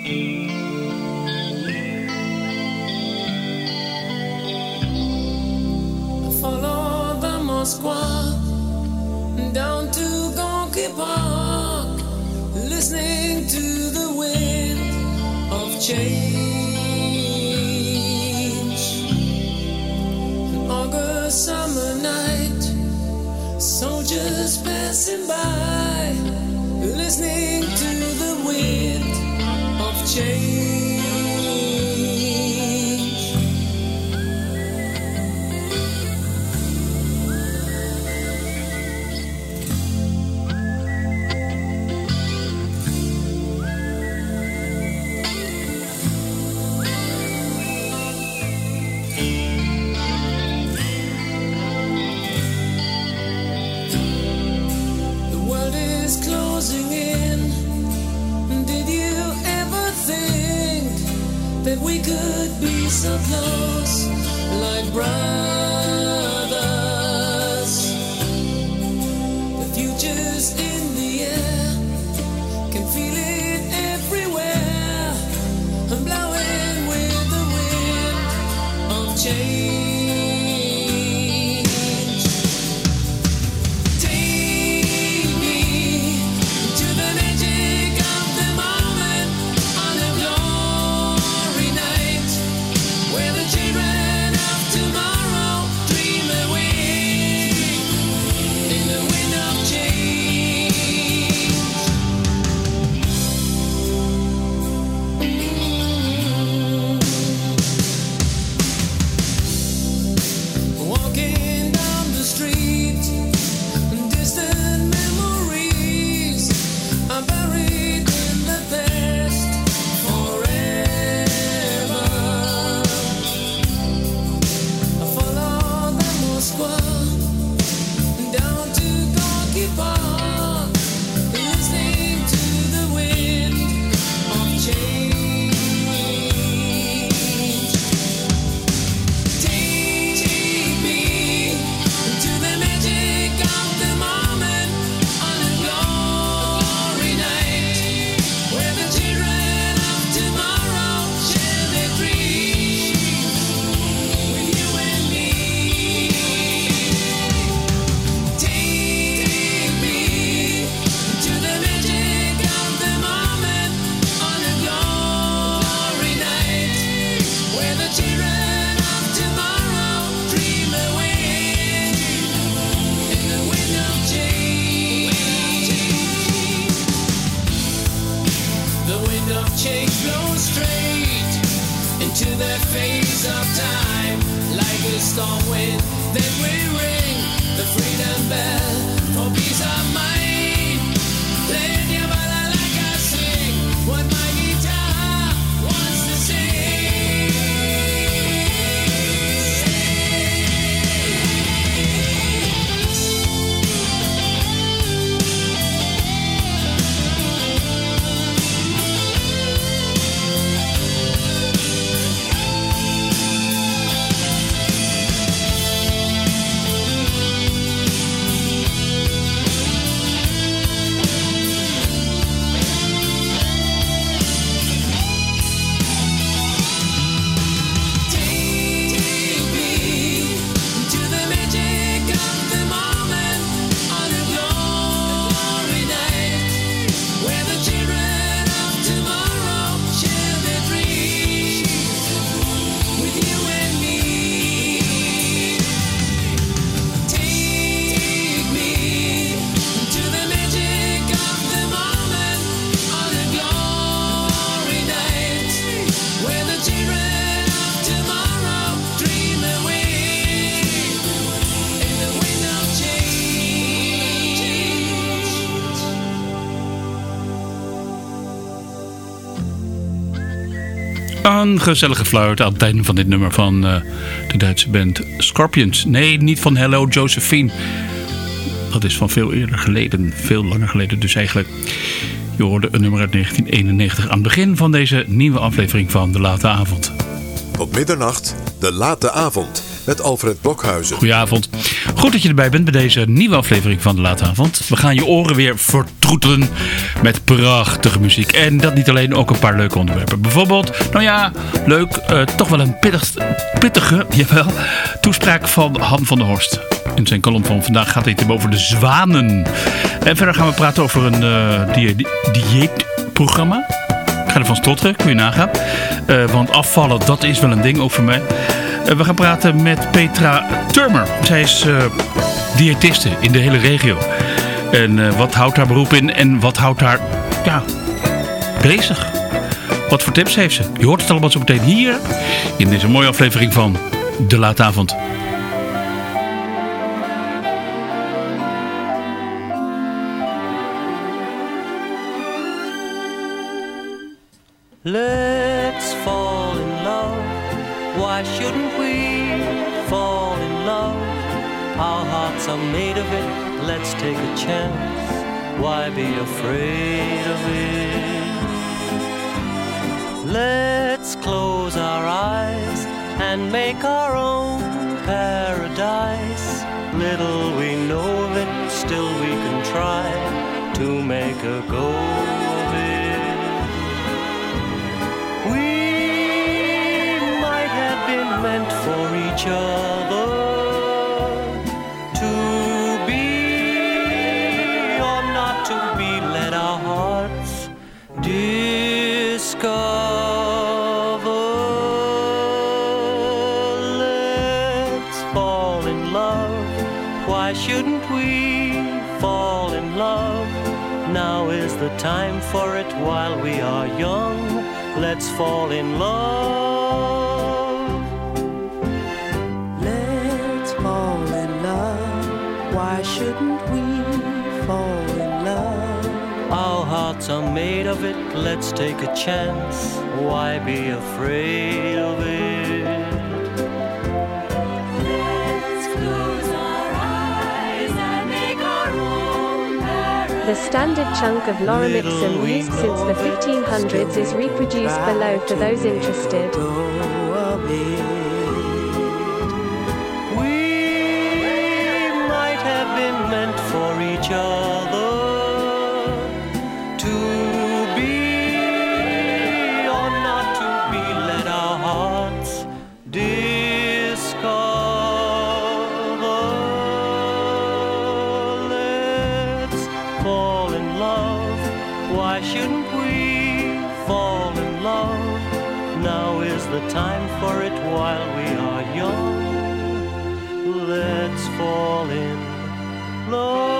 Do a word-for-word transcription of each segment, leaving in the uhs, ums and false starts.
Follow the Moskva down to Gorky Park, listening to the wind of change. An August summer night, soldiers passing by, listening to the wind of change. Closing in. Did you ever think that we could be so close, like brothers? The future's in the air, can feel it everywhere. I'm blowing with the wind of change. Een gezellige fluit aan het einde van dit nummer van uh, de Duitse band Scorpions. Nee, niet van Hello Josephine. Dat is van veel eerder geleden. Veel langer geleden dus eigenlijk. Je hoorde een nummer uit negentien eenennegentig aan het begin van deze nieuwe aflevering van De Late Avond. Op middernacht, De Late Avond. met Alfred Blokhuizen. Goedenavond. Goed dat je erbij bent bij deze nieuwe aflevering van De Late Avond. We gaan je oren weer vertroetelen met prachtige muziek. En dat niet alleen, ook een paar leuke onderwerpen. Bijvoorbeeld, nou ja, leuk, uh, toch wel een pittig, pittige, jawel, toespraak van Han van der Horst. In zijn column van vandaag gaat het hem over de zwanen. En verder gaan we praten over een uh, die, die, dieetprogramma. Ik ga ervan stotteren, kun je nagaan. Uh, want afvallen, dat is wel een ding, ook voor mij. Uh, we gaan praten met Petra Turmer. Zij is uh, diëtiste in de hele regio. En uh, wat houdt haar beroep in en wat houdt haar ja, bezig? Wat voor tips heeft ze? Je hoort het allemaal zo meteen hier in deze mooie aflevering van De Late Avond. Let's fall in love. Why shouldn't we fall in love? Our hearts are made of it. Let's take a chance. Why be afraid of it? Let's close our eyes and make our own paradise. Little we know of it, still we can try to make a go of it. Meant for each other to be or not to be. Let our hearts discover. Let's fall in love. Why shouldn't we fall in love? Now is the time for it while we are young. Let's fall in love. Why shouldn't we fall in love? Our hearts are made of it, let's take a chance. Why be afraid of it? Let's close our eyes and make our own paradise. The standard chunk of lorem ipsum used since the fifteen hundreds is reproduced below for those interested. Meant for each other to be or not to be. Let our hearts discover. Let's fall in love. Why shouldn't we fall in love? Now is the time for it while we are young. Let's fall in love.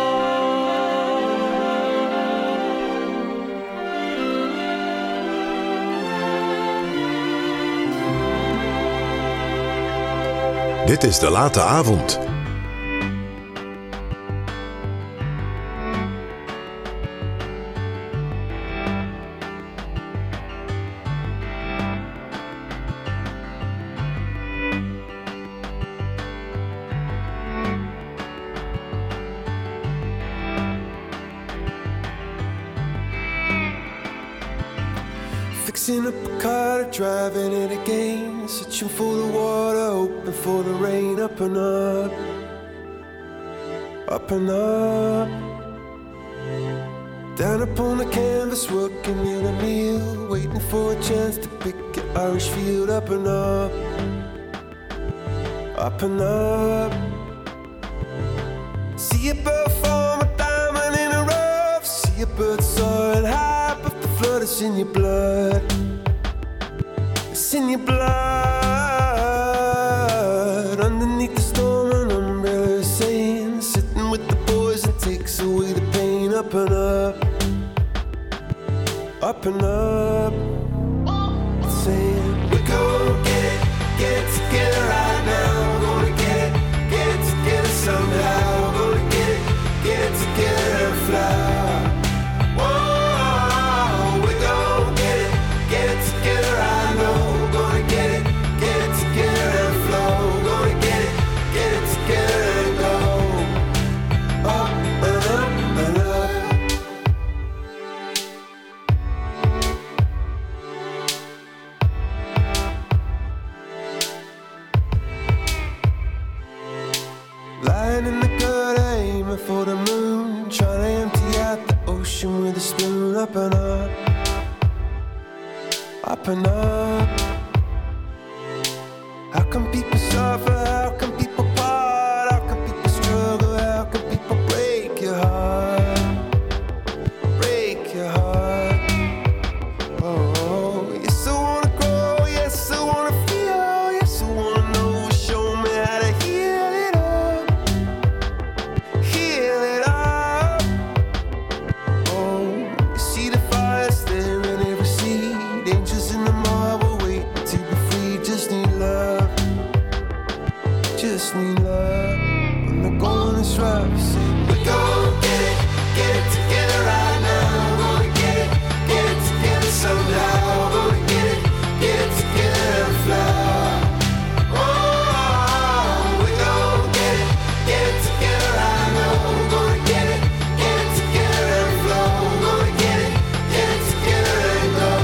Dit is De Late Avond. Fixing up a car, driving it again, searching for the water, hoping for the rain. Up and up, up and up, down upon the canvas, working in a meal, waiting for a chance to pick your Irish field. Up and up, up and up. See a bird form a diamond in a rough, see a bird soaring high, but the flood is in your blood. It's in your blood. Underneath the storm, an umbrella is saying, sitting with the boys and takes away the pain. Up and up, up and up. It's saying, we're gonna get it, get it together right now. We're gonna get it, get it together somehow. We're gonna get it, get it together and fly. up and up. How come people suffer? How come people part? How come people struggle? How come people break your heart? Break your heart. Oh, yes, I wanna grow. Yes, I wanna feel. Yes, I wanna know. Show me how to heal it up. Heal it up. Oh, you see the fires there in every sea. Angels in the marble wait to be free. Just need love. Just need love. When the going is rough, say we're gonna get it, get it together right now. Gonna get it, get it together somehow. Gonna get it, get it together and fly. Oh, we're gonna get it, get it together right now. Gonna get it, get it together and flow. Gonna get it, get it together and go.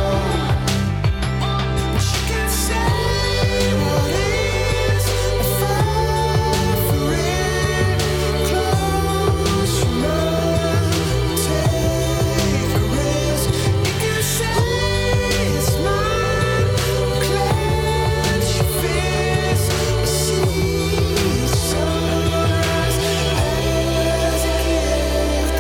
But you can say what is a fight for it. Close your mind, take a risk. You can say it's mine. Clench your fist. See the sunrise as a gift.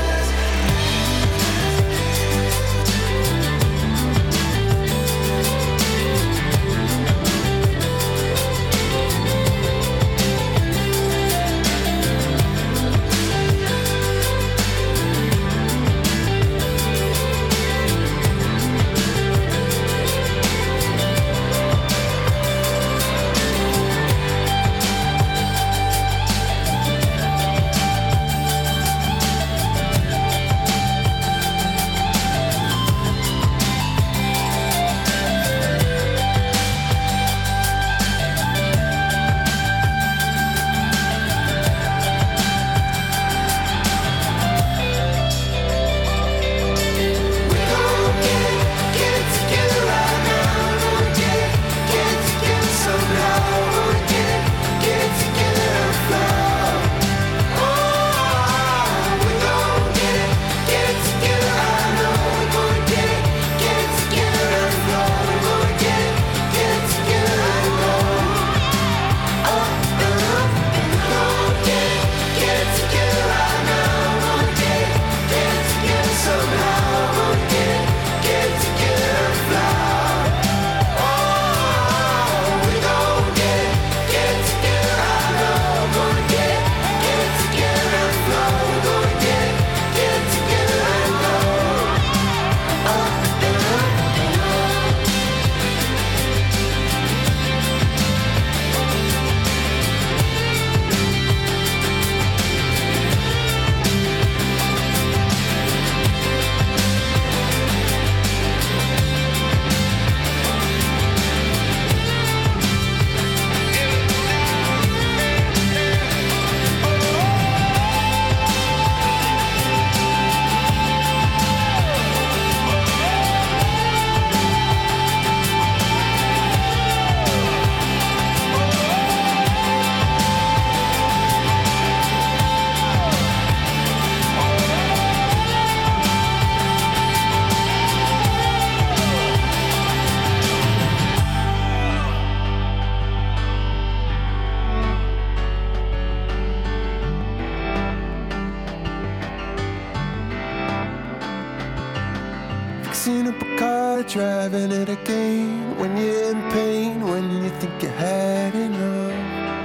Fixing up a car, driving it again. When you're in pain, when you think you had enough.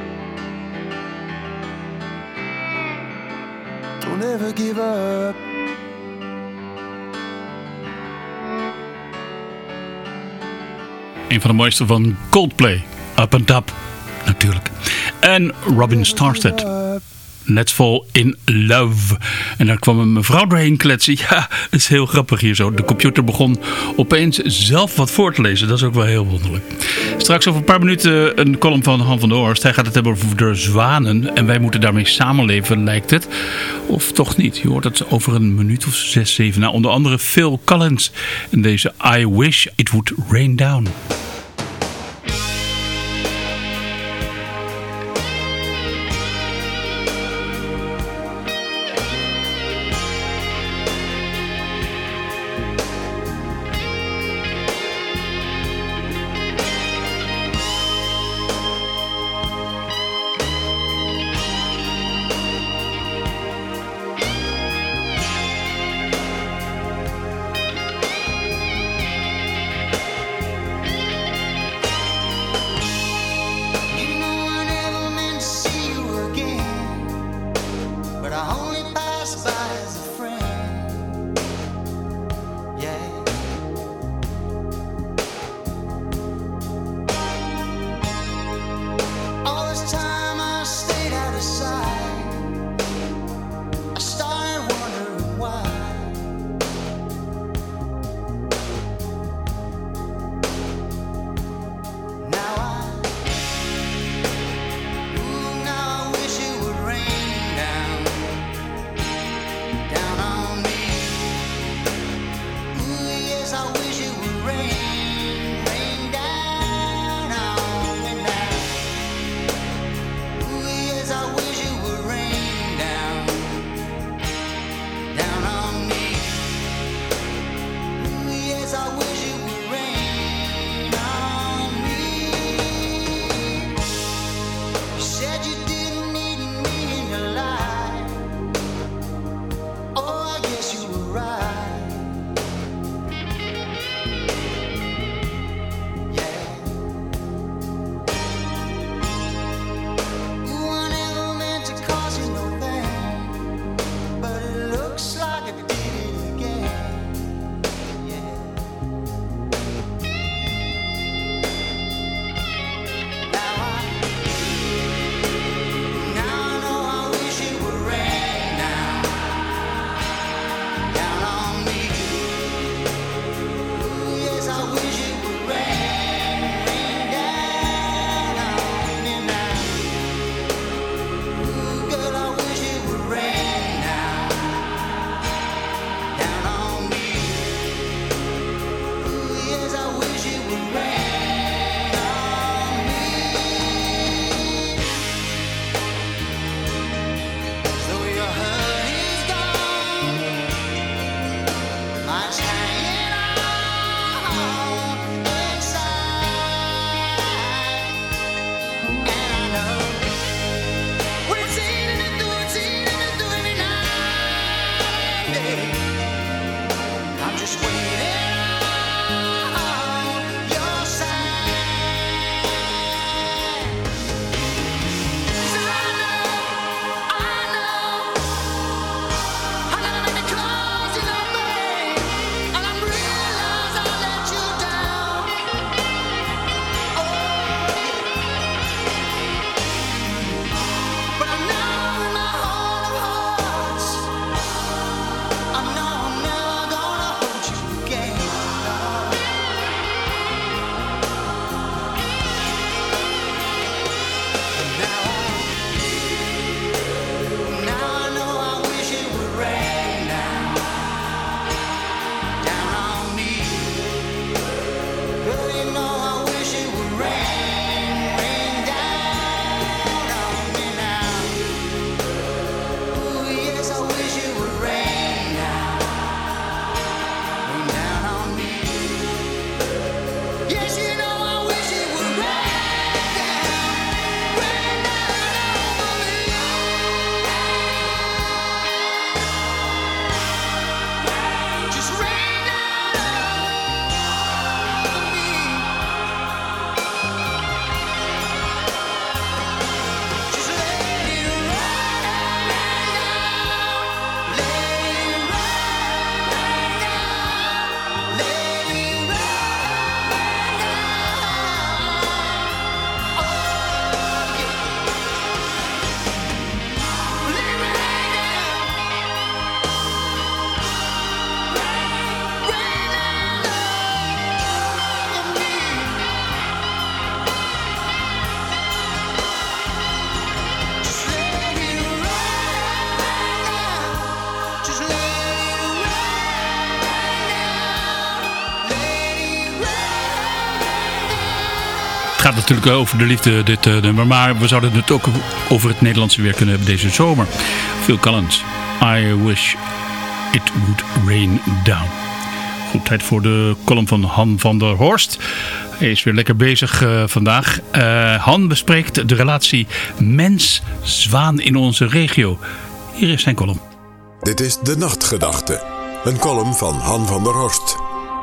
Don't ever give up. Een van de mooiste van Coldplay. Up and Up, natuurlijk. En Robin Starstead. Let's Fall in Love. En daar kwam een mevrouw doorheen kletsen. Ja, dat is heel grappig hier zo. De computer begon opeens zelf wat voor te lezen. Dat is ook wel heel wonderlijk. Straks over een paar minuten een column van Han van der Horst. Hij gaat het hebben over de zwanen. En wij moeten daarmee samenleven, lijkt het. Of toch niet. Je hoort het over een minuut of zes, zeven. Nou, onder andere Phil Collins. En deze I Wish It Would Rain Down. Het gaat natuurlijk over de liefde, dit uh, nummer. Maar we zouden het ook over het Nederlandse weer kunnen hebben deze zomer. Phil Collins, I Wish It Would Rain Down. Goed, tijd voor de column van Han van der Horst. Hij is weer lekker bezig uh, vandaag. Uh, Han bespreekt de relatie mens-zwaan in onze regio. Hier is zijn column. Dit is De Nachtgedachte. Een column van Han van der Horst.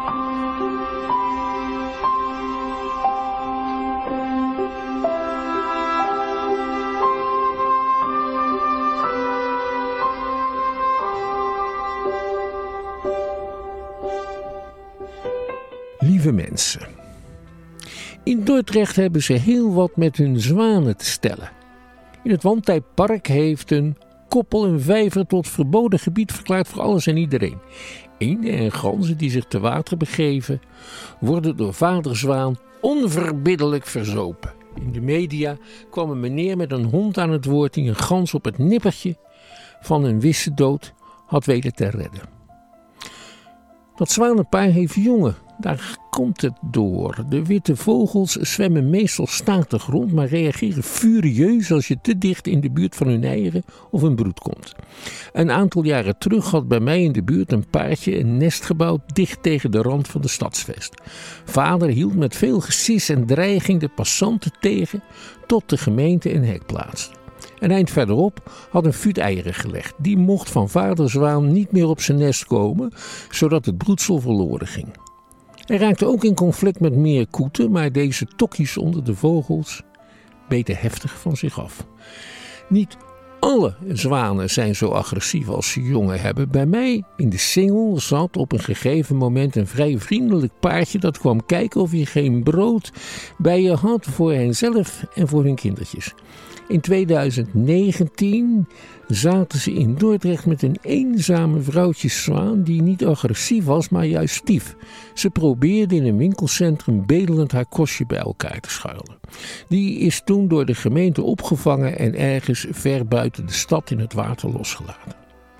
Lieve mensen, in Dordrecht hebben ze heel wat met hun zwanen te stellen. In het Wandtijpark heeft een koppel een vijver tot verboden gebied verklaard voor alles en iedereen. Eenden en ganzen die zich te water begeven, worden door vader zwaan onverbiddelijk verzopen. In de media kwam een meneer met een hond aan het woord die een gans op het nippertje van een wisse dood had weten te redden. Dat zwanenpaar heeft jongen. Daar komt het door. De witte vogels zwemmen meestal statig rond, maar reageren furieus als je te dicht in de buurt van hun eieren of hun broed komt. Een aantal jaren terug had bij mij in de buurt een paartje een nest gebouwd dicht tegen de rand van de stadsvest. Vader hield met veel gesis en dreiging de passanten tegen tot de gemeente een hek plaatste. Een eind verderop had een fuut eieren gelegd. Die mocht van vader zwaan niet meer op zijn nest komen, zodat het broedsel verloren ging. Hij raakte ook in conflict met meerkoeten, maar deze tokkies onder de vogels beten heftig van zich af. Niet alle zwanen zijn zo agressief als ze jongen hebben. Bij mij in de singel zat op een gegeven moment een vrij vriendelijk paardje dat kwam kijken of je geen brood bij je had voor henzelf en voor hun kindertjes. In tweeduizend negentien zaten ze in Dordrecht met een eenzame vrouwtjeszwaan die niet agressief was, maar juist stief. Ze probeerde in een winkelcentrum bedelend haar kostje bij elkaar te schuilen. Die is toen door de gemeente opgevangen en ergens ver buiten de stad in het water losgelaten.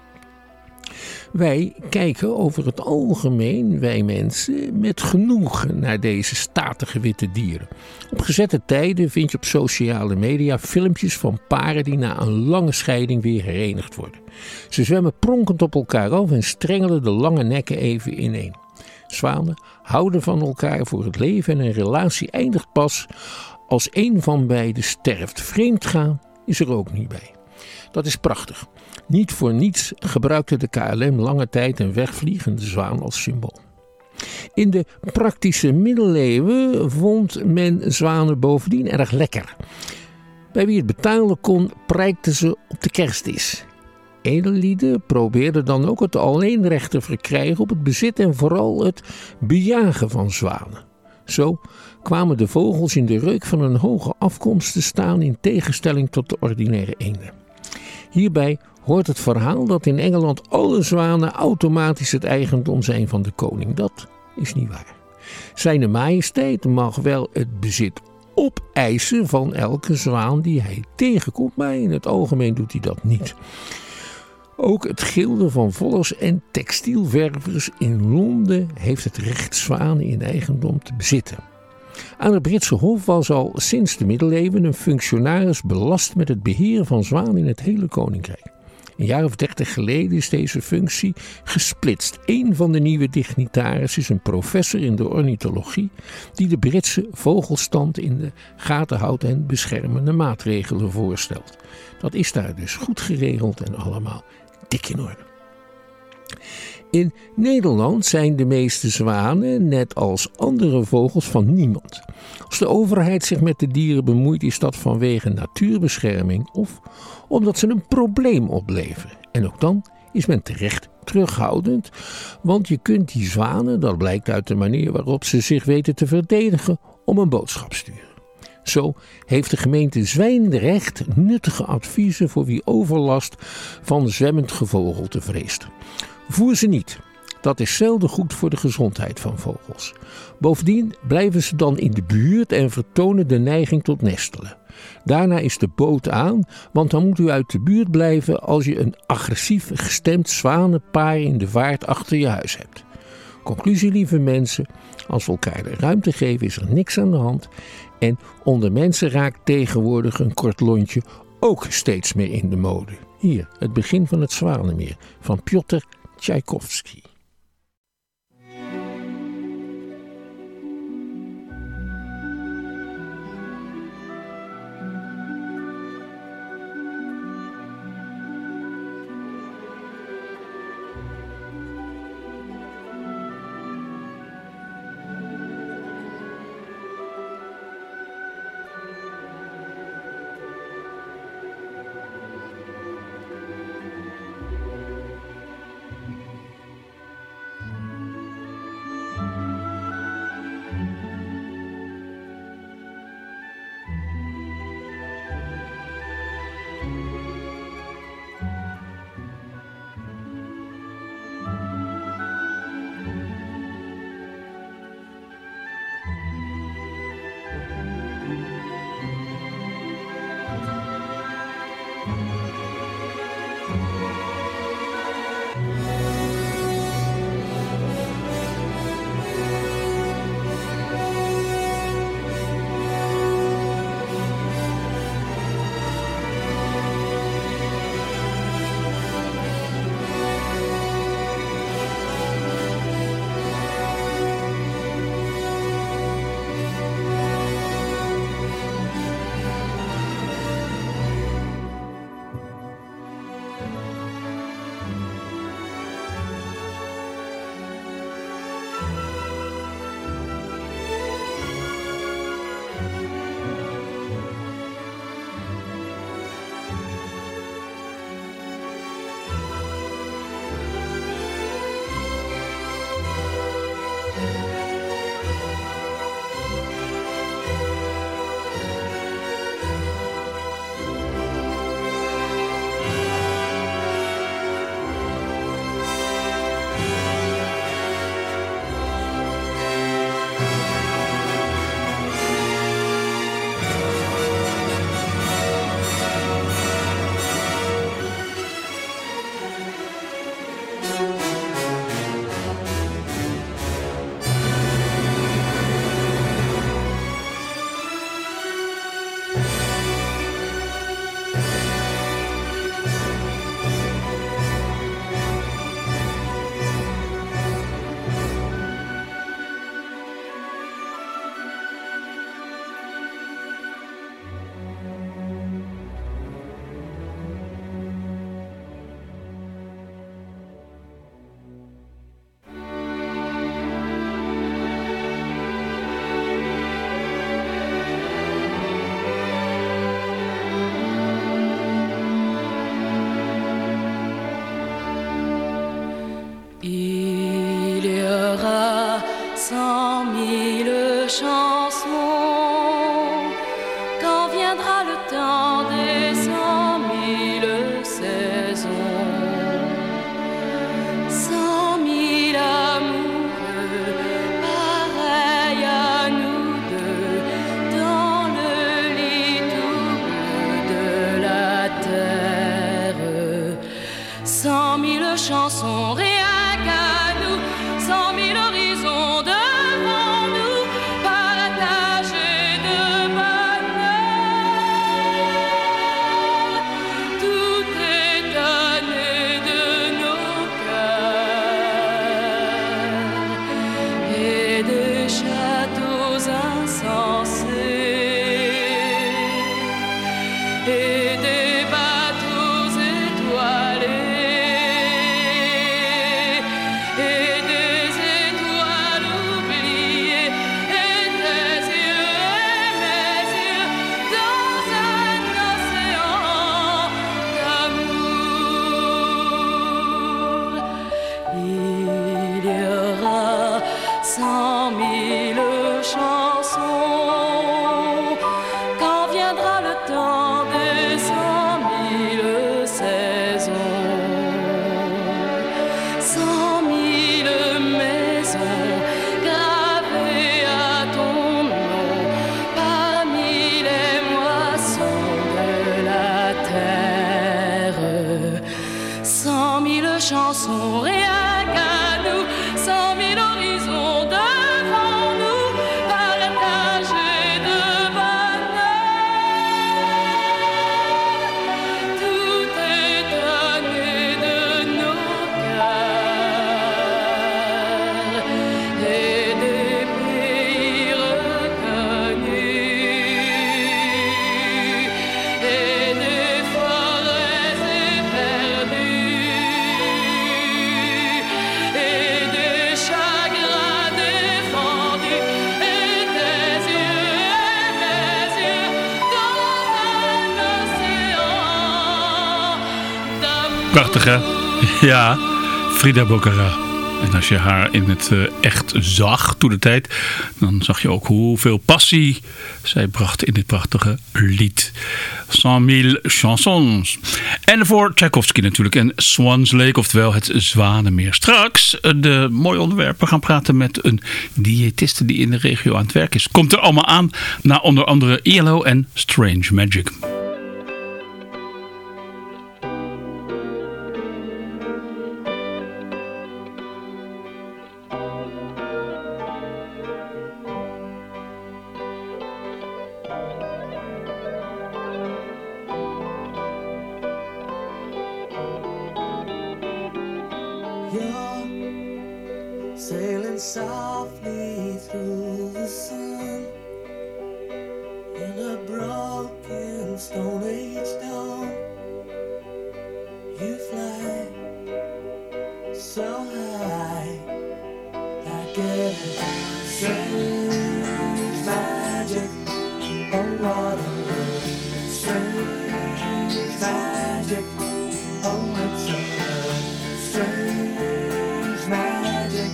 Wij kijken over het algemeen, wij mensen, met genoegen naar deze statige witte dieren. Op gezette tijden vind je op sociale media filmpjes van paren die na een lange scheiding weer herenigd worden. Ze zwemmen pronkend op elkaar af en strengelen de lange nekken even ineen. Zwanen houden van elkaar voor het leven en een relatie eindigt pas als een van beiden sterft. Vreemdgaan is er ook niet bij. Dat is prachtig. Niet voor niets gebruikte de K L M lange tijd een wegvliegende zwaan als symbool. In de praktische middeleeuwen vond men zwanen bovendien erg lekker. Bij wie het betalen kon, prijkten ze op de kerstdis. Edellieden probeerden dan ook het alleenrecht te verkrijgen op het bezit en vooral het bejagen van zwanen. Zo kwamen de vogels in de reuk van een hoge afkomst te staan in tegenstelling tot de ordinaire eenden. Hierbij hoort het verhaal dat in Engeland alle zwanen automatisch het eigendom zijn van de koning. Dat is niet waar. Zijne majesteit mag wel het bezit opeisen van elke zwaan die hij tegenkomt, maar in het algemeen doet hij dat niet. Ook het gilde van vollers en textielververs in Londen heeft het recht zwanen in eigendom te bezitten. Aan het Britse Hof was al sinds de middeleeuwen een functionaris belast met het beheer van zwanen in het hele koninkrijk. Een jaar of dertig geleden is deze functie gesplitst. Eén van de nieuwe dignitarissen is een professor in de ornithologie die de Britse vogelstand in de gaten houdt en beschermende maatregelen voorstelt. Dat is daar dus goed geregeld en allemaal dik in orde. In Nederland zijn de meeste zwanen, net als andere vogels, van niemand. Als de overheid zich met de dieren bemoeit, is dat vanwege natuurbescherming of omdat ze een probleem opleveren. En ook dan is men terecht terughoudend, want je kunt die zwanen, dat blijkt uit de manier waarop ze zich weten te verdedigen, om een boodschap sturen. Zo heeft de gemeente Zwijndrecht nuttige adviezen voor wie overlast van zwemmend gevogelte vreest. Voer ze niet. Dat is zelden goed voor de gezondheid van vogels. Bovendien blijven ze dan in de buurt en vertonen de neiging tot nestelen. Daarna is de boot aan, want dan moet u uit de buurt blijven als je een agressief gestemd zwanenpaar in de vaart achter je huis hebt. Conclusie, lieve mensen, als we elkaar de ruimte geven is er niks aan de hand. En onder mensen raakt tegenwoordig een kort lontje ook steeds meer in de mode. Hier, het begin van het Zwanenmeer van Piotr Tchaikovsky. Chansons rien qu'à nous, cent mille horizons devant nous, par la table. Prachtig, hè? Ja, Frida Bocara. En als je haar in het uh, echt zag toen de tijd, dan zag je ook hoeveel passie zij bracht in dit prachtige lied. cent mille chansons. En daarvoor Tchaikovsky natuurlijk en Swans Lake, oftewel het Zwanenmeer. Straks de mooie onderwerpen gaan praten met een diëtiste die in de regio aan het werk is. Komt er allemaal aan na onder andere E L O en Strange Magic. Sailing softly through the sun in a broken Stone Age dawn. You fly so high, I get strange magic. Oh, what a strange magic. Oh, it's a strange magic.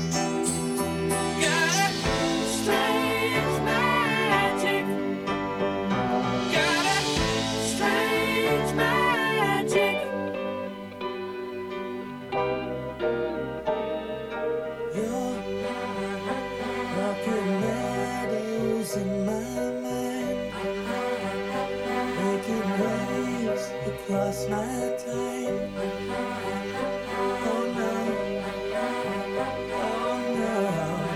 Across my time. Oh no, oh no,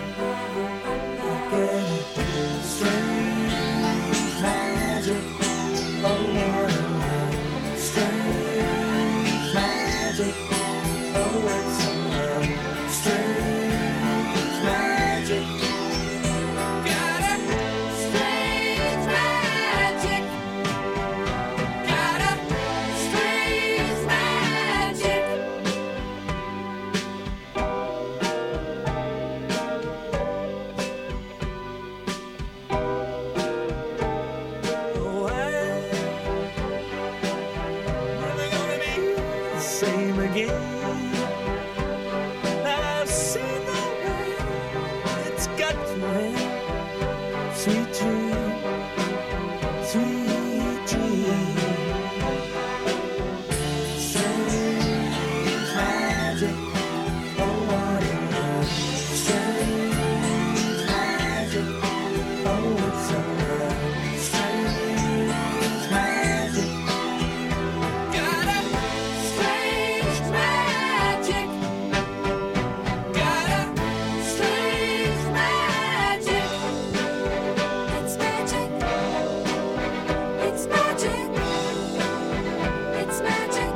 I get strange magic. Oh no, strange magic. Oh, it's a strange magic. Got a strange magic. Got a strange magic. Oh, I'm never gonna be the same again. I've seen the way it's got to end. Sweet dream, sweet dream. Strange magic. Oh, what a strange magic. Oh, it's a strange magic. Got a strange magic. Got a strange magic. It's magic. It's magic. It's magic.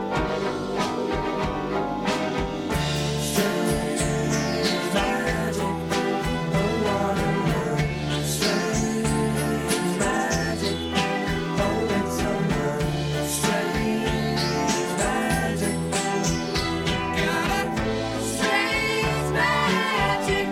Strange magic. Oh, what a strange magic. Oh, it's a strange magic. Got a strange magic.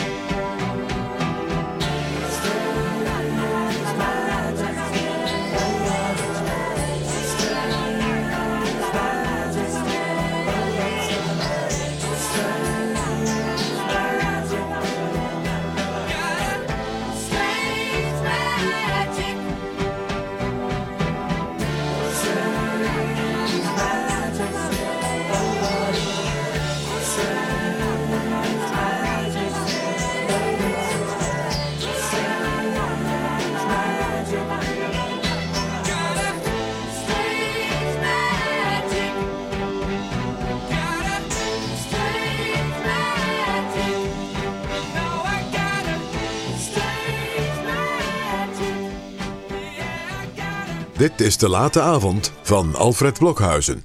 Dit is De Late Avond van Alfred Blokhuizen.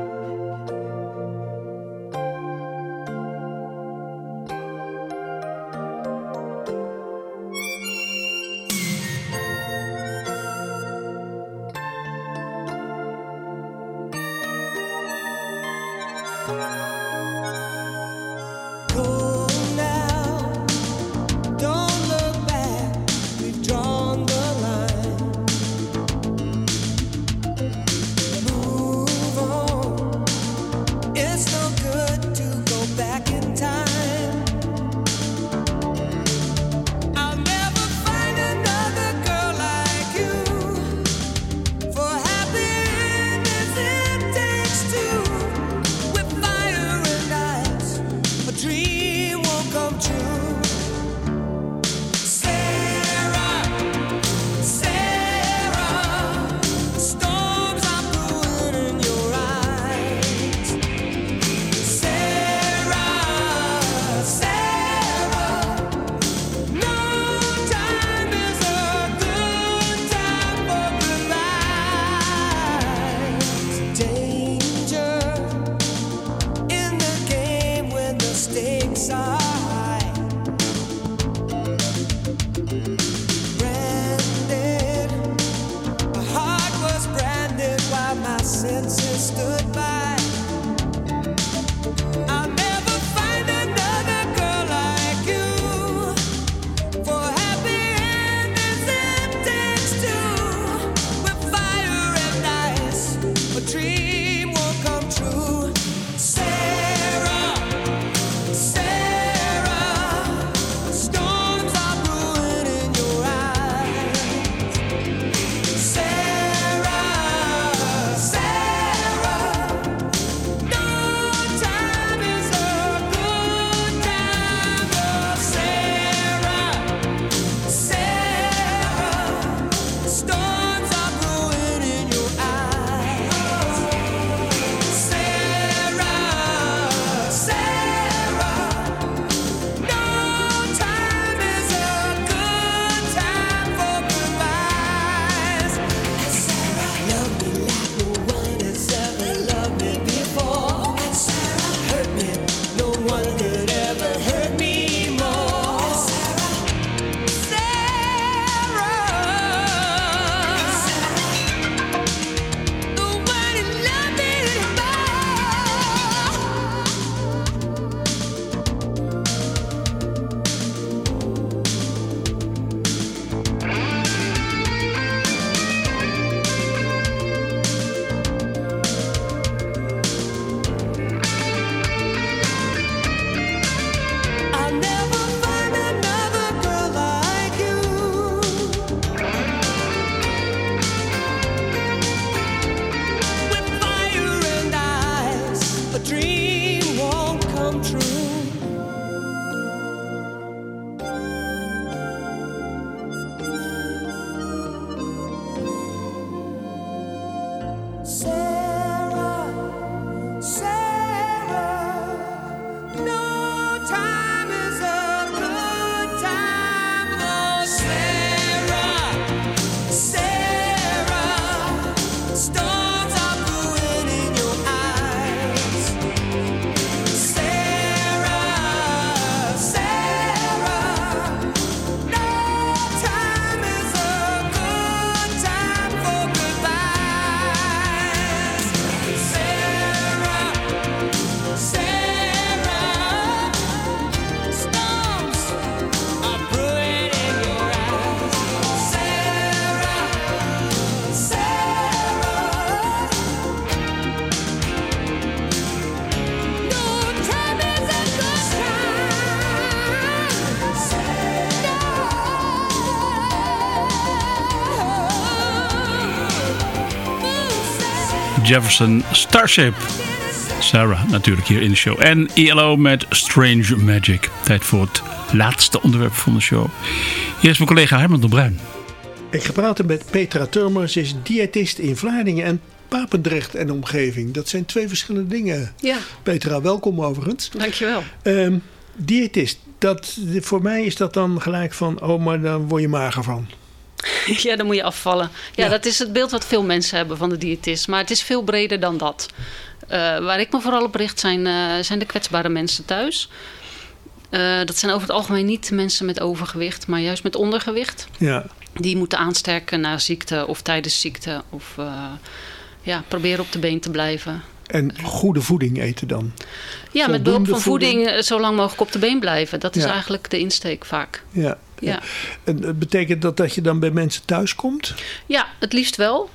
Go now, don't look back. We've drawn the line. Move on. Jefferson Starship. Sarah natuurlijk hier in de show. En E L O met Strange Magic. Tijd voor het laatste onderwerp van de show. Hier is mijn collega Herman de Bruin. Ik ga praten met Petra Turmer. Ze is diëtist in Vlaardingen en Papendrecht en omgeving. Dat zijn twee verschillende dingen. Ja. Petra, welkom overigens. Dankjewel. Um, diëtist, dat, voor mij is dat dan gelijk van, oh, maar dan word je mager van. Ja, dan moet je afvallen. Ja, Ja. dat is het beeld wat veel mensen hebben van de diëtist. Maar het is veel breder dan dat. Uh, waar ik me vooral op richt zijn, uh, zijn de kwetsbare mensen thuis. Uh, dat zijn over het algemeen niet mensen met overgewicht, maar juist met ondergewicht. Ja. Die moeten aansterken na ziekte of tijdens ziekte. Of uh, ja, proberen op de been te blijven. En goede voeding eten dan? Ja, met behulp van voeding, voeding zo lang mogelijk op de been blijven. Dat is Ja. eigenlijk de insteek vaak. Ja. Ja. En betekent dat dat je dan bij mensen thuis komt? Ja, het liefst wel.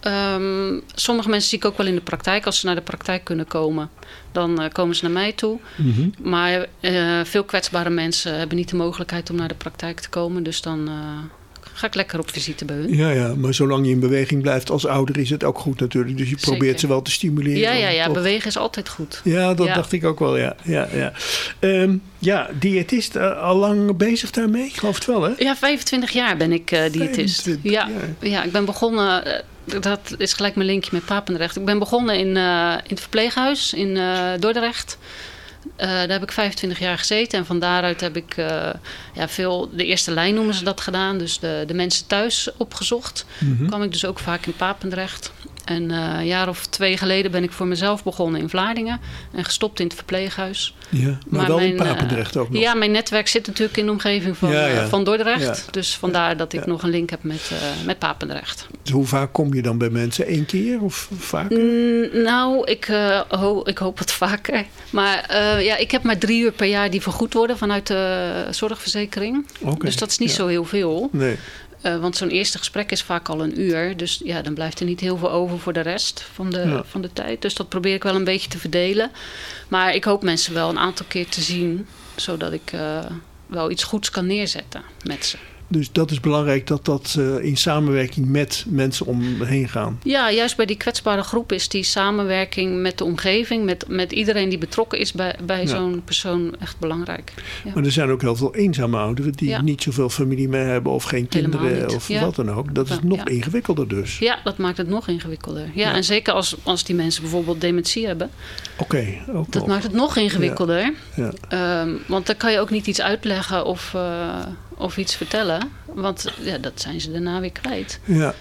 Um, sommige mensen zie ik ook wel in de praktijk. Als ze naar de praktijk kunnen komen, dan uh, komen ze naar mij toe. Mm-hmm. Maar uh, veel kwetsbare mensen hebben niet de mogelijkheid om naar de praktijk te komen. Dus dan uh, ga ik lekker op visite bij hun. Ja, ja, maar zolang je in beweging blijft als ouder is het ook goed natuurlijk. Dus je probeert Zeker. ze wel te stimuleren. Ja, ja, ja, toch? bewegen is altijd goed. Ja, dat Ja. dacht ik ook wel, ja. Ja, ja. Um, ja diëtist, uh, al lang bezig daarmee? Ik geloof het wel, hè? Ja, vijfentwintig jaar ben ik uh, diëtist. vijfentwintig Ja, jaar. ja, ik ben begonnen... Uh, dat is gelijk mijn linkje met Papendrecht. Ik ben begonnen in, uh, in het verpleeghuis in uh, Dordrecht. Uh, daar heb ik vijfentwintig jaar gezeten. En van daaruit heb ik uh, ja, veel, de eerste lijn noemen ze dat gedaan. Dus de, de mensen thuis opgezocht. Mm-hmm. Kwam ik dus ook vaak in Papendrecht. En uh, een jaar of twee geleden ben ik voor mezelf begonnen in Vlaardingen. En gestopt in het verpleeghuis. Ja, maar, Maar wel in mijn, Papendrecht ook nog. Ja, mijn netwerk zit natuurlijk in de omgeving van, Ja, ja. uh, van Dordrecht. Ja. Dus vandaar dat ik Ja. nog een link heb met, uh, met Papendrecht. Dus hoe vaak kom je dan bij mensen? Eén keer of vaker? Mm, nou, ik, uh, ho- ik hoop het vaker. Maar uh, ja, ik heb maar drie uur per jaar die vergoed worden vanuit de zorgverzekering. Oké, Dus dat is niet ja. zo heel veel. Nee. Uh, want zo'n eerste gesprek is vaak al een uur. Dus ja, dan blijft er niet heel veel over voor de rest van de, Ja. van de tijd. Dus dat probeer ik wel een beetje te verdelen. Maar ik hoop mensen wel een aantal keer te zien. Zodat ik uh, wel iets goeds kan neerzetten met ze. Dus dat is belangrijk dat dat uh, in samenwerking met mensen omheen gaan. Ja, juist bij die kwetsbare groep is die samenwerking met de omgeving, met, met iedereen die betrokken is bij, bij Ja. zo'n persoon echt belangrijk. Ja. Maar er zijn ook heel veel eenzame ouderen die Ja. niet zoveel familie meer hebben of geen Helemaal kinderen niet. of Ja. wat dan ook. Dat is Ja. nog Ja. ingewikkelder dus. Ja, dat maakt het nog ingewikkelder. Ja, Ja. en zeker als, als die mensen bijvoorbeeld dementie hebben. Oké, ook Dat nog. maakt het nog ingewikkelder. Ja. Um, want dan kan je ook niet iets uitleggen of, uh, of iets vertellen. Want ja, dat zijn ze daarna weer kwijt. Ja.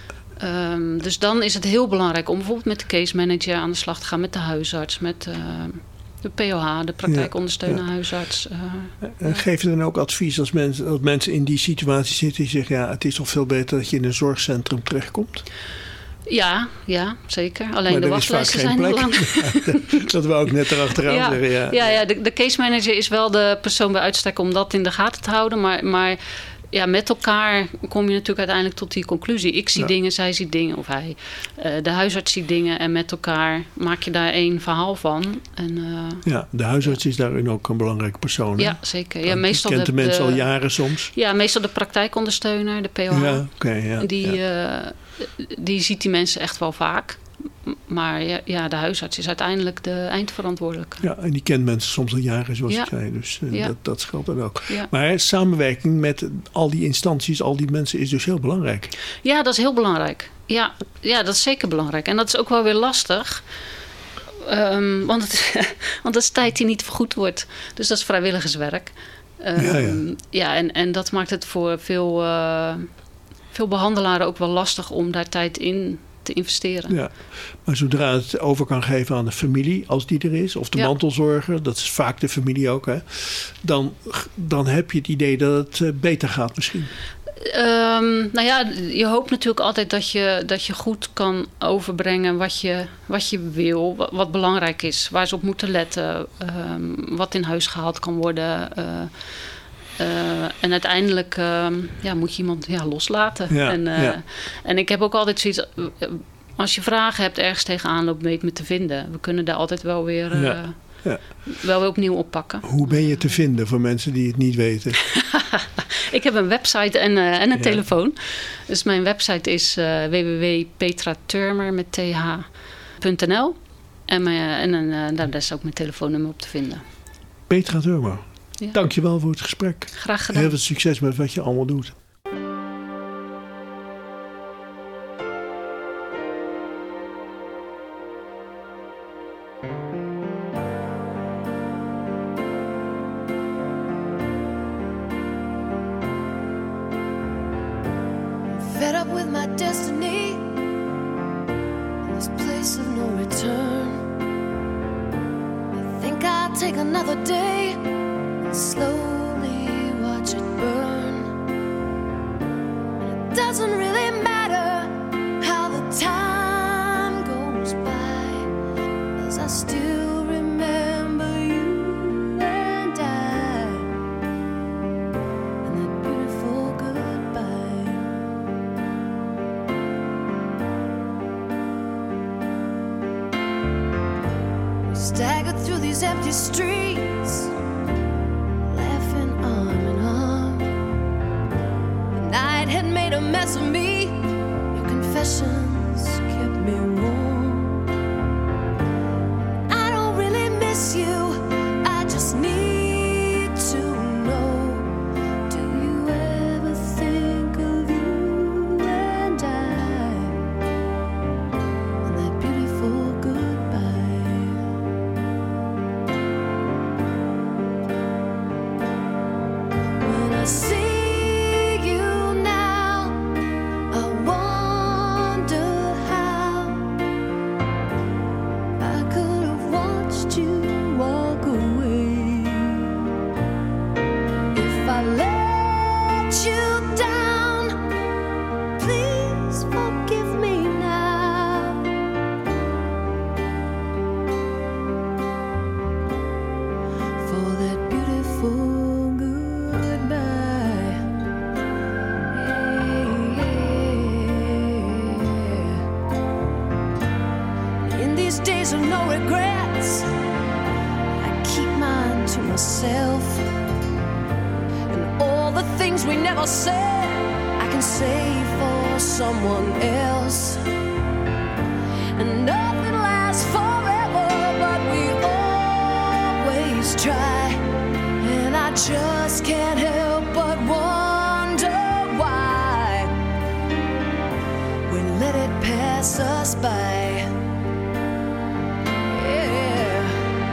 Um, dus dan is het heel belangrijk om bijvoorbeeld met de case manager aan de slag te gaan. Met de huisarts, met uh, de P O H, de praktijkondersteunende Ja. huisarts. Uh, En geef je dan ook advies als mensen, als mensen in die situatie zitten die zeggen, ja, het is toch veel beter dat je in een zorgcentrum terechtkomt? ja, ja, zeker. Alleen Maar de er is vaak wachtlijsten geen zijn plek. heel lang. Dat wou ik net erachteraan Ja, zeggen. Ja, ja, ja de, de case manager is wel de persoon bij uitstek om dat in de gaten te houden. Maar, maar ja, met elkaar kom je natuurlijk uiteindelijk tot die conclusie. Ik zie Ja. dingen, zij ziet dingen, of hij. Uh, de huisarts ziet dingen en met elkaar maak je daar één verhaal van. En, uh, Ja, de huisarts is daarin ook een belangrijke persoon. hè? ja, zeker. Ja, Want die meestal kent de, de, mensen de- al jaren soms. Ja, meestal de praktijkondersteuner, de P O H. Ja, oké. ja, die, ja. uh, die ziet die mensen echt wel vaak. M- Maar ja, ja, de huisarts is uiteindelijk de eindverantwoordelijke. Ja, en die kent mensen soms al jaren, zoals Ja. ik zei. Dus uh, Ja. dat, dat scheelt dan ook. Ja. Maar samenwerking met al die instanties, al die mensen, is dus heel belangrijk. Ja, dat is heel belangrijk. Ja, ja, dat is zeker belangrijk. En dat is ook wel weer lastig. Um, want, het, want dat is tijd die niet vergoed wordt. Dus dat is vrijwilligerswerk. Um, Ja, ja. ja en, en dat maakt het voor veel, uh, veel behandelaren ook wel lastig om daar tijd in te investeren. Ja. Maar zodra het over kan geven aan de familie, als die er is, of de Ja. mantelzorger, dat is vaak de familie ook, hè, dan, dan heb je het idee dat het uh, beter gaat misschien. Um, nou ja, je hoopt natuurlijk altijd dat je, dat je goed kan overbrengen wat je, wat je wil, wat, wat belangrijk is, waar ze op moeten letten, um, wat in huis gehaald kan worden. Uh, uh, en uiteindelijk uh, ja, moet je iemand ja, loslaten. Ja, en, uh, ja. en ik heb ook altijd zoiets, uh, als je vragen hebt ergens tegenaan loopt, weet me te vinden. We kunnen daar altijd wel weer, uh, Ja, ja. wel weer opnieuw oppakken. Hoe ben je te vinden voor mensen die het niet weten? Ik heb een website en, uh, en een Ja. telefoon. Dus mijn website is uh, w w w punt petra turmer met th punt n l. En, mijn, en uh, daar is ook mijn telefoonnummer op te vinden. Petra Turmer, ja. Dankjewel voor het gesprek. Graag gedaan. Heel veel succes met wat je allemaal doet. Fed up with my destiny, this place of no return. I think I'll take another day and slowly watch it burn. And it doesn't really matter how the time goes by, as I still remember you and I, and that beautiful goodbye. Staggered through these empty streets, laughing arm in arm. The night had made a mess of me. Your confessions kept me warm. I don't really miss you, I just need to know. Do you ever think of you and I, and that beautiful goodbye? When I see you now, I wonder how I could have watched you walk away. If I let you down, please forgive me now. For that beautiful goodbye. In these days of no regrets, I keep mine to myself. And all the things we never said, I can say for someone else. And nothing lasts forever, but we always try. And I just can't help but wonder why we let it pass us by. Yeah.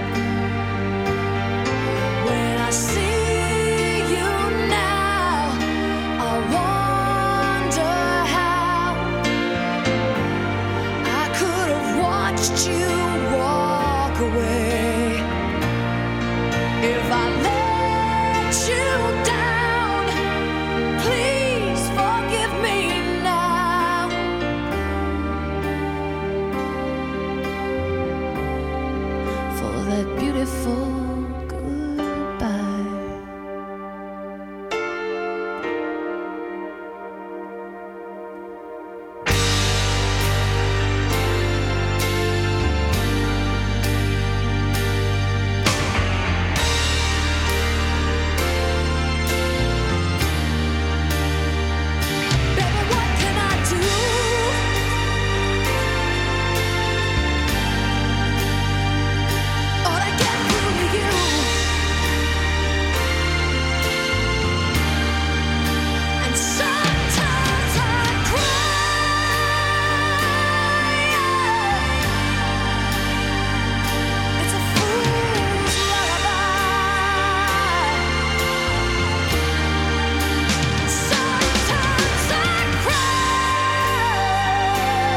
When I see you now, I wonder how I could have watched you walk away. If I let you down, please forgive me now. For that beautiful goodbye. Baby, what can I do? Or to get through to you? And sometimes I cry. It's a fool's lullaby. Sometimes I cry.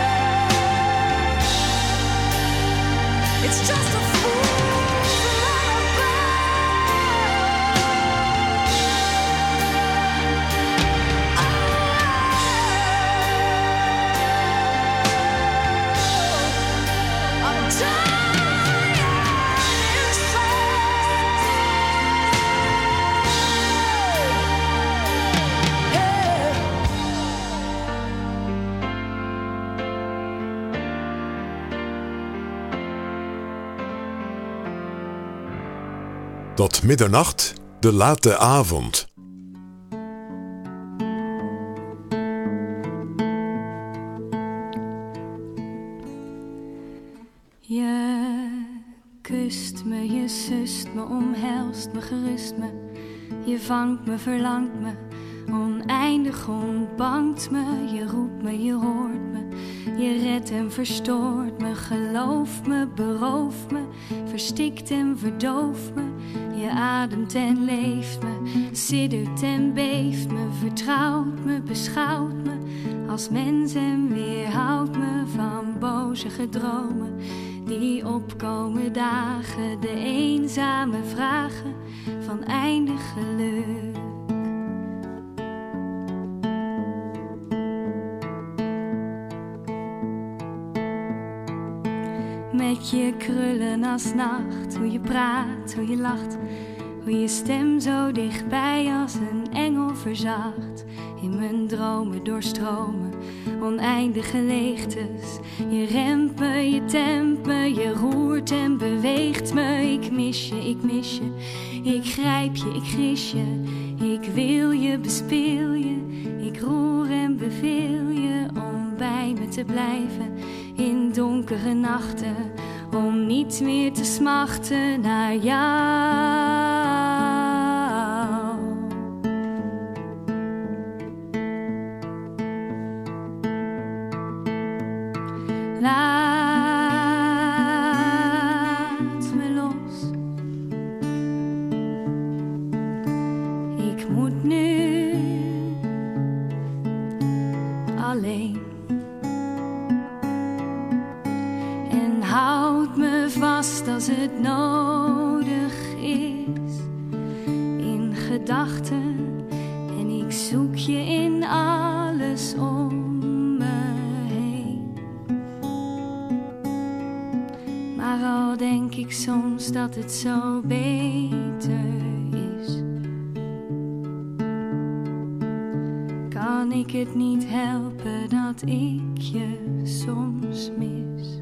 It's just a fool's lullaby. Oh, I'm dying inside. Yeah. Tot middernacht, de late avond. omsust me, omhelst me, gerust me. Je vangt me, verlangt me, oneindig ontbangt me. Je roept me, je hoort me, je redt en verstoort me. Gelooft me, berooft me, verstikt en verdooft me. Je ademt en leeft me, siddert en beeft me. Vertrouwt me, beschouwt me als mens en weerhoudt me van boze gedromen die opkomen dagen, de eenzame vragen van eindig geluk. Met je krullen als nacht, hoe je praat, hoe je lacht, hoe je stem zo dichtbij als een engel verzacht. In mijn dromen doorstromen oneindige leegtes. Je remt me, je tempt me, je roert en beweegt me. Ik mis je, ik mis je, ik grijp je, ik gris je. Ik wil je, bespeel je, ik roer en beveel je om bij me te blijven in donkere nachten, om niet meer te smachten naar jou. Laat me los. Ik moet nu alleen. En houd me vast als het nodig is. In gedachten. En ik zoek je in alles om. Maar al denk ik soms dat het zo beter is, kan ik het niet helpen dat ik je soms mis.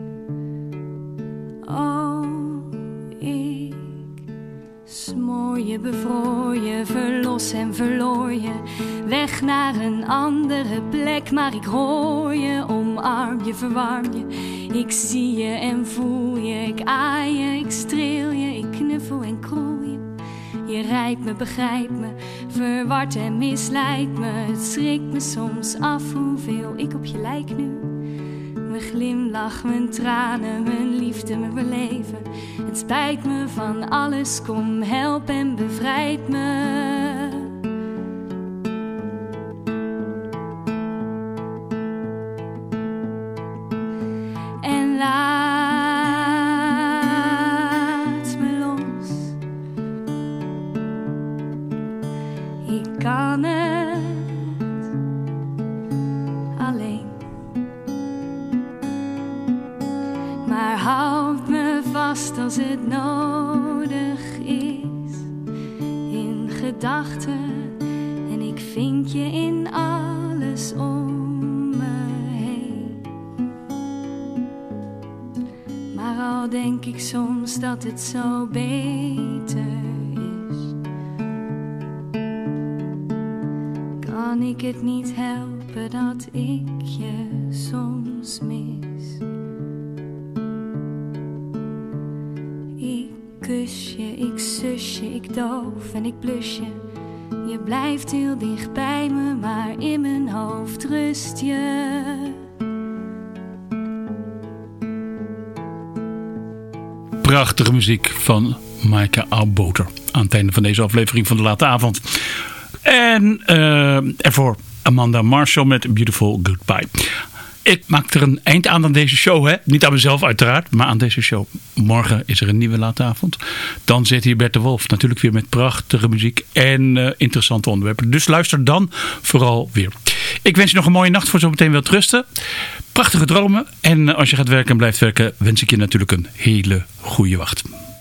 Oh, ik smoor je, bevroor je, verlos en verloor je. Weg naar een andere plek, maar ik hoor je, omarm je, verwarm je. Ik zie je en voel je, ik aai je, ik streel je, ik knuffel en kroel je. Je rijdt me, begrijpt me, verward en misleidt me. Het schrikt me soms af hoeveel ik op je lijk nu. Mijn glimlach, mijn tranen, mijn liefde, mijn beleven. Het spijt me van alles, kom help en bevrijd me. Laat me los. Ik kan het alleen. Maar houd me vast als het nodig is. In gedachten. En ik vind je in alles om. Al denk ik soms dat het zo beter is, kan ik het niet helpen dat ik je soms mis. Ik kus je, ik sus je, ik doof en ik blus je. Je blijft heel dicht bij me, maar in mijn hoofd rust je. Prachtige muziek van Maaike Auboter aan het einde van deze aflevering van de Late Avond. En uh, ervoor Amanda Marshall met Beautiful Goodbye. Ik maak er een eind aan aan deze show. Hè? Niet aan mezelf uiteraard, maar aan deze show. Morgen is er een nieuwe Late Avond. Dan zit hier Bert de Wolf. Natuurlijk weer met prachtige muziek en uh, interessante onderwerpen. Dus luister dan vooral weer. Ik wens je nog een mooie nacht voor zometeen wilt rusten. Prachtige dromen. En uh, als je gaat werken en blijft werken, wens ik je natuurlijk een hele goede wacht.